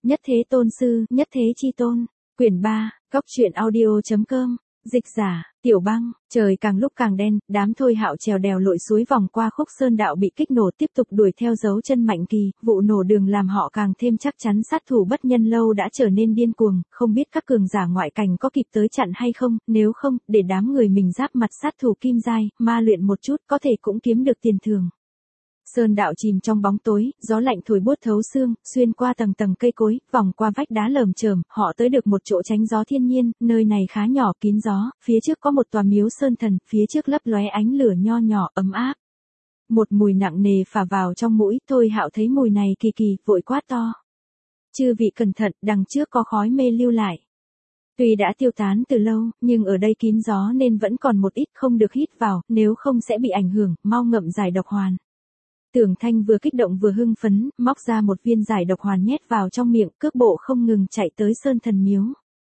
Nhất thế tôn sư, nhất thế chi tôn. Quyển 3, Cốc truyện audio.com. Dịch giả, Tiểu Băng. Trời càng lúc càng đen, đám Thôi Hạo trèo đèo lội suối vòng qua khúc sơn đạo bị kích nổ tiếp tục đuổi theo dấu chân Mạnh Kỳ, vụ nổ đường làm họ càng thêm chắc chắn sát thủ bất nhân lâu đã trở nên điên cuồng, không biết các cường giả ngoại cảnh có kịp tới chặn hay không, nếu không, để đám người mình giáp mặt sát thủ kim giai, ma luyện một chút có thể cũng kiếm được tiền thưởng. Sơn đạo chìm trong bóng tối, gió lạnh thổi buốt thấu xương, xuyên qua tầng tầng cây cối, vòng qua vách đá lởm chởm, họ tới được một chỗ tránh gió thiên nhiên, nơi này khá nhỏ kín gió, phía trước có một tòa miếu sơn thần, phía trước lấp lóe ánh lửa nho nhỏ ấm áp. Một mùi nặng nề phả vào trong mũi, Thôi Hạo thấy mùi này kỳ kỳ, vội quát to. Chư vị cẩn thận, đằng trước có khói mê lưu lại. Tuy đã tiêu tán từ lâu, nhưng ở đây kín gió nên vẫn còn một ít không được hít vào, nếu không sẽ bị ảnh hưởng, mau ngậm giải độc hoàn. Tưởng Thanh vừa kích động vừa hưng phấn, móc ra một viên giải độc hoàn nhét vào trong miệng, cước bộ không ngừng chạy tới sơn thần miếu.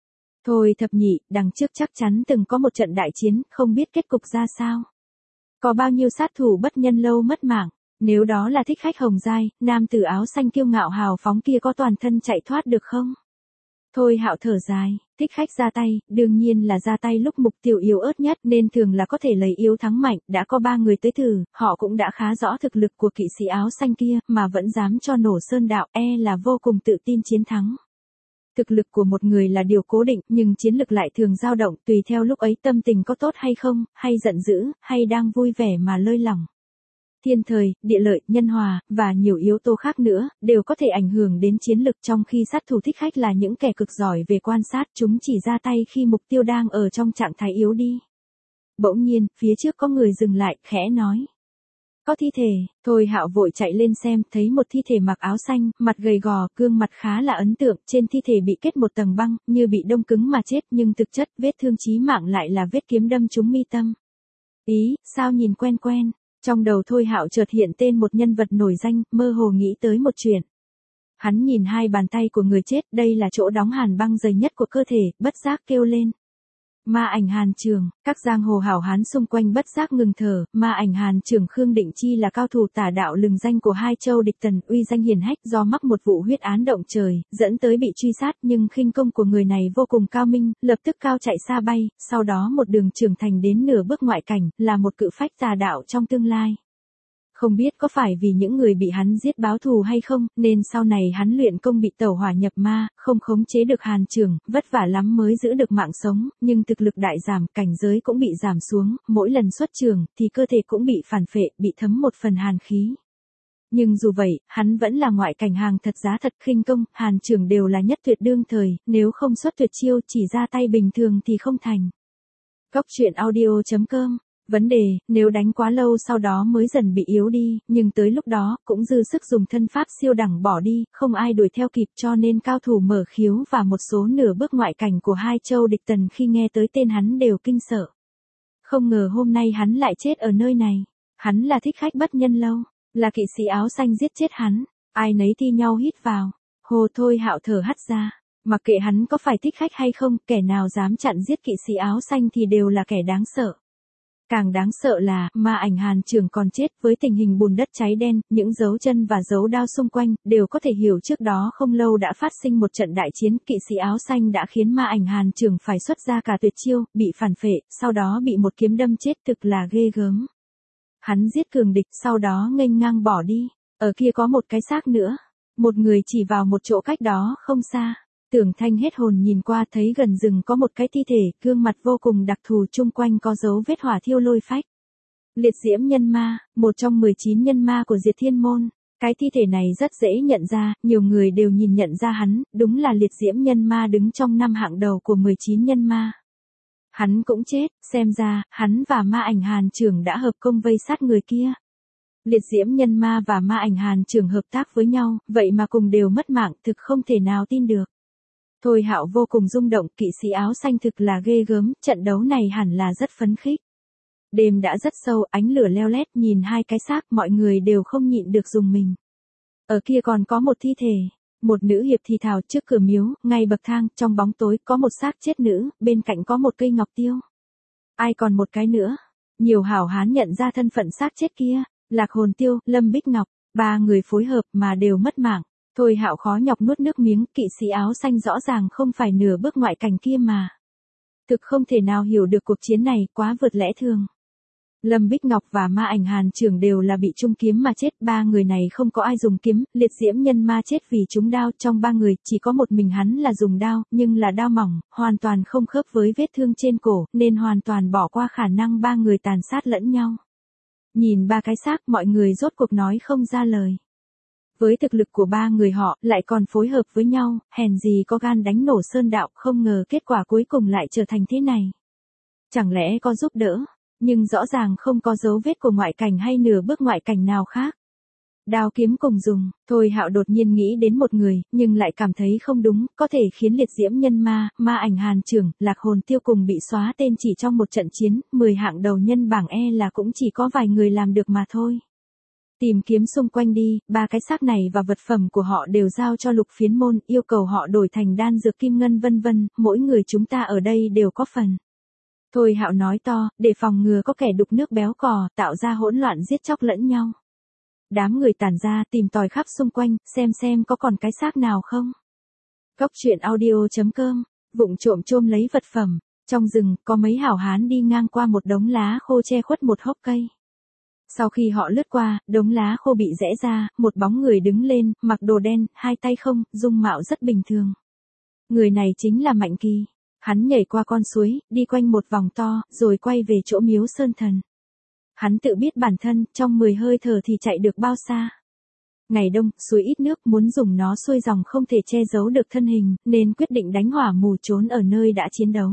Thôi thập nhị, đằng trước chắc chắn từng có một trận đại chiến, không biết kết cục ra sao. Có bao nhiêu sát thủ bất nhân lâu mất mạng, nếu đó là thích khách hồng giai, nam tử áo xanh kiêu ngạo hào phóng kia có toàn thân chạy thoát được không? Thôi Hạo thở dài, thích khách ra tay, đương nhiên là ra tay lúc mục tiêu yếu ớt nhất nên thường là có thể lấy yếu thắng mạnh, đã có 3 người tới thử, họ cũng đã khá rõ thực lực của kỵ sĩ áo xanh kia, mà vẫn dám cho nổ sơn đạo, là vô cùng tự tin chiến thắng. Thực lực của một người là điều cố định, nhưng chiến lực lại thường dao động, tùy theo lúc ấy tâm tình có tốt hay không, hay giận dữ, hay đang vui vẻ mà lơi lỏng. Thiên thời, địa lợi, nhân hòa, và nhiều yếu tố khác nữa, đều có thể ảnh hưởng đến chiến lực, trong khi sát thủ thích khách là những kẻ cực giỏi về quan sát, chúng chỉ ra tay khi mục tiêu đang ở trong trạng thái yếu đi. Bỗng nhiên, phía trước có người dừng lại, khẽ nói. Có thi thể, Thôi Hạo vội chạy lên xem, thấy một thi thể mặc áo xanh, mặt gầy gò, gương mặt khá là ấn tượng, trên thi thể bị kết một tầng băng, như bị đông cứng mà chết, nhưng thực chất, vết thương chí mạng lại là vết kiếm đâm trúng mi tâm. Ý, sao nhìn quen quen? Trong đầu Thôi Hạo chợt hiện tên một nhân vật nổi danh, mơ hồ nghĩ tới một chuyện. Hắn nhìn hai bàn tay của người chết, đây là chỗ đóng hàn băng dày nhất của cơ thể, bất giác kêu lên. Ma ảnh Hàn Trường, các giang hồ hảo hán xung quanh bất giác ngừng thở, ma ảnh Hàn Trường Khương Định Chi là cao thủ tả đạo lừng danh của hai châu địch tần, uy danh hiển hách, do mắc một vụ huyết án động trời, dẫn tới bị truy sát, nhưng khinh công của người này vô cùng cao minh, lập tức cao chạy xa bay, sau đó một đường trưởng thành đến nửa bước ngoại cảnh, là một cự phách tà đạo trong tương lai. Không biết có phải vì những người bị hắn giết báo thù hay không, nên sau này hắn luyện công bị tẩu hỏa nhập ma, không khống chế được Hàn Trường, vất vả lắm mới giữ được mạng sống, nhưng thực lực đại giảm, cảnh giới cũng bị giảm xuống, mỗi lần xuất trường, thì cơ thể cũng bị phản phệ, bị thấm một phần hàn khí. Nhưng dù vậy, hắn vẫn là ngoại cảnh hàng thật giá thật, khinh công, Hàn Trường đều là nhất tuyệt đương thời, nếu không xuất tuyệt chiêu chỉ ra tay bình thường thì không thành. Cốc truyện audio.com. Vấn đề, nếu đánh quá lâu sau đó mới dần bị yếu đi, nhưng tới lúc đó, cũng dư sức dùng thân pháp siêu đẳng bỏ đi, không ai đuổi theo kịp cho nên cao thủ mở khiếu và một số nửa bước ngoại cảnh của hai châu địch tần khi nghe tới tên hắn đều kinh sợ. Không ngờ hôm nay hắn lại chết ở nơi này. Hắn là thích khách bất nhân lâu, là kỵ sĩ áo xanh giết chết hắn, ai nấy thi nhau hít vào. Hồ Thôi Hạo thở hắt ra, mặc kệ hắn có phải thích khách hay không, kẻ nào dám chặn giết kỵ sĩ áo xanh thì đều là kẻ đáng sợ. Càng đáng sợ là, ma ảnh Hàn Trường còn chết, với tình hình bùn đất cháy đen, những dấu chân và dấu đao xung quanh, đều có thể hiểu trước đó không lâu đã phát sinh một trận đại chiến, kỵ sĩ áo xanh đã khiến ma ảnh Hàn Trường phải xuất ra cả tuyệt chiêu, bị phản phệ, sau đó bị một kiếm đâm chết, thực là ghê gớm. Hắn giết cường địch, sau đó nghênh ngang bỏ đi, ở kia có một cái xác nữa, một người chỉ vào một chỗ cách đó không xa. Tưởng Thanh hết hồn nhìn qua thấy gần rừng có một cái thi thể, gương mặt vô cùng đặc thù, chung quanh có dấu vết hỏa thiêu lôi phách. Liệt diễm nhân ma, một trong 19 nhân ma của Diệt Thiên Môn. Cái thi thể này rất dễ nhận ra, nhiều người đều nhìn nhận ra hắn, đúng là liệt diễm nhân ma đứng trong 5 hạng đầu của 19 nhân ma. Hắn cũng chết, xem ra, hắn và ma ảnh Hàn Trường đã hợp công vây sát người kia. Liệt diễm nhân ma và ma ảnh Hàn Trường hợp tác với nhau, vậy mà cùng đều mất mạng, thực không thể nào tin được. Thôi Hạo vô cùng rung động, kỵ sĩ áo xanh thực là ghê gớm, trận đấu này hẳn là rất phấn khích. Đêm đã rất sâu, ánh lửa leo lét, nhìn hai cái xác, mọi người đều không nhịn được rùng mình. Ở kia còn có một thi thể, một nữ hiệp thì thào trước cửa miếu, ngay bậc thang, trong bóng tối, có một xác chết nữ, bên cạnh có một cây ngọc tiêu. Ai còn một cái nữa? Nhiều hảo hán nhận ra thân phận xác chết kia, Lạc Hồn Tiêu, Lâm Bích Ngọc, 3 người phối hợp mà đều mất mạng. Thôi Hạo khó nhọc nuốt nước miếng, kỵ sĩ áo xanh rõ ràng không phải nửa bước ngoại cảnh kia mà. Thực không thể nào hiểu được cuộc chiến này, quá vượt lẽ thường. Lâm Bích Ngọc và Ma Ảnh Hàn Trưởng đều là bị trung kiếm mà chết, ba người này không có ai dùng kiếm, Liệt Diễm Nhân Ma chết vì trúng đao, trong ba người chỉ có một mình hắn là dùng đao, nhưng là đao mỏng, hoàn toàn không khớp với vết thương trên cổ, nên hoàn toàn bỏ qua khả năng ba người tàn sát lẫn nhau. Nhìn ba cái xác, mọi người rốt cuộc nói không ra lời. Với thực lực của ba người họ, lại còn phối hợp với nhau, hèn gì có gan đánh nổ Sơn Đạo, không ngờ kết quả cuối cùng lại trở thành thế này. Chẳng lẽ có giúp đỡ, nhưng rõ ràng không có dấu vết của ngoại cảnh hay nửa bước ngoại cảnh nào khác. Đao kiếm cùng dùng, Thôi Hạo đột nhiên nghĩ đến một người, nhưng lại cảm thấy không đúng, có thể khiến Liệt Diễm Nhân Ma, Ma Ảnh Hàn Trưởng, Lạc Hồn Tiêu cùng bị xóa tên chỉ trong một trận chiến, 10 hạng đầu nhân bảng là cũng chỉ có vài người làm được mà thôi. Tìm kiếm xung quanh đi, ba cái xác này và vật phẩm của họ đều giao cho Lục Phiến Môn, yêu cầu họ đổi thành đan dược kim ngân vân vân, mỗi người chúng ta ở đây đều có phần. Thôi Hạo nói to, để phòng ngừa có kẻ đục nước béo cò, tạo ra hỗn loạn giết chóc lẫn nhau. Đám người tản ra tìm tòi khắp xung quanh, xem có còn cái xác nào không. Góc truyện audio.com, vụng trộm chôm lấy vật phẩm. Trong rừng, có mấy hảo hán đi ngang qua một đống lá khô che khuất một hốc cây. Sau khi họ lướt qua, đống lá khô bị rẽ ra, một bóng người đứng lên, mặc đồ đen, hai tay không, dung mạo rất bình thường. Người này chính là Mạnh Kỳ. Hắn nhảy qua con suối, đi quanh một vòng to, rồi quay về chỗ Miếu Sơn Thần. Hắn tự biết bản thân, trong 10 hơi thở thì chạy được bao xa. Ngày đông, suối ít nước, muốn dùng nó xuôi dòng không thể che giấu được thân hình, nên quyết định đánh hỏa mù trốn ở nơi đã chiến đấu.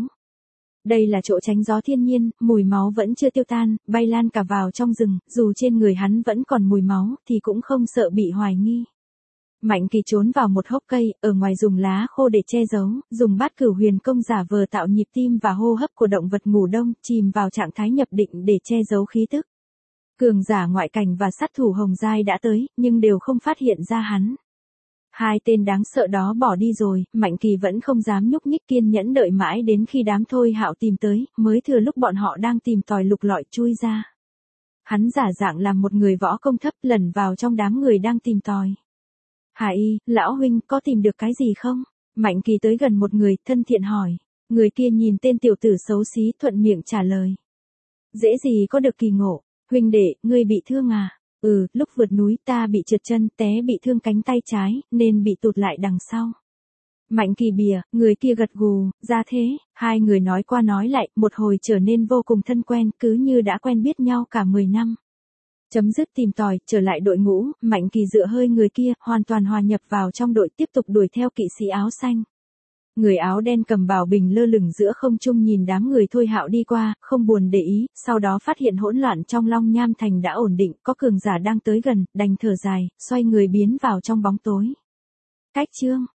Đây là chỗ tránh gió thiên nhiên, mùi máu vẫn chưa tiêu tan, bay lan cả vào trong rừng, dù trên người hắn vẫn còn mùi máu, thì cũng không sợ bị hoài nghi. Mạnh Kỳ trốn vào một hốc cây, ở ngoài dùng lá khô để che giấu, dùng bát cửu huyền công giả vờ tạo nhịp tim và hô hấp của động vật ngủ đông, chìm vào trạng thái nhập định để che giấu khí tức. Cường giả ngoại cảnh và sát thủ hồng giai đã tới, nhưng đều không phát hiện ra hắn. Hai tên đáng sợ đó bỏ đi rồi, Mạnh Kỳ vẫn không dám nhúc nhích, kiên nhẫn đợi mãi đến khi đám Thôi Hạo tìm tới, mới thừa lúc bọn họ đang tìm tòi lục lọi chui ra. Hắn giả dạng làm một người võ công thấp, lẩn vào trong đám người đang tìm tòi. Hà Y, lão huynh, có tìm được cái gì không? Mạnh Kỳ tới gần một người, thân thiện hỏi. Người kia nhìn tên tiểu tử xấu xí, thuận miệng trả lời. Dễ gì có được kỳ ngộ, huynh đệ, ngươi bị thương à? Lúc vượt núi ta bị trượt chân, té bị thương cánh tay trái, nên bị tụt lại đằng sau. Mạnh Kỳ bìa, người kia gật gù, ra thế, hai người nói qua nói lại, một hồi trở nên vô cùng thân quen, cứ như đã quen biết nhau cả 10 năm. Chấm dứt tìm tòi, trở lại đội ngũ, Mạnh Kỳ dựa hơi người kia, hoàn toàn hòa nhập vào trong đội, tiếp tục đuổi theo kỵ sĩ áo xanh. Người áo đen cầm bảo bình lơ lửng giữa không trung nhìn đám người Thôi Hạo đi qua, không buồn để ý, sau đó phát hiện hỗn loạn trong Long Nham Thành đã ổn định, có cường giả đang tới gần, đành thở dài, xoay người biến vào trong bóng tối. Cách chương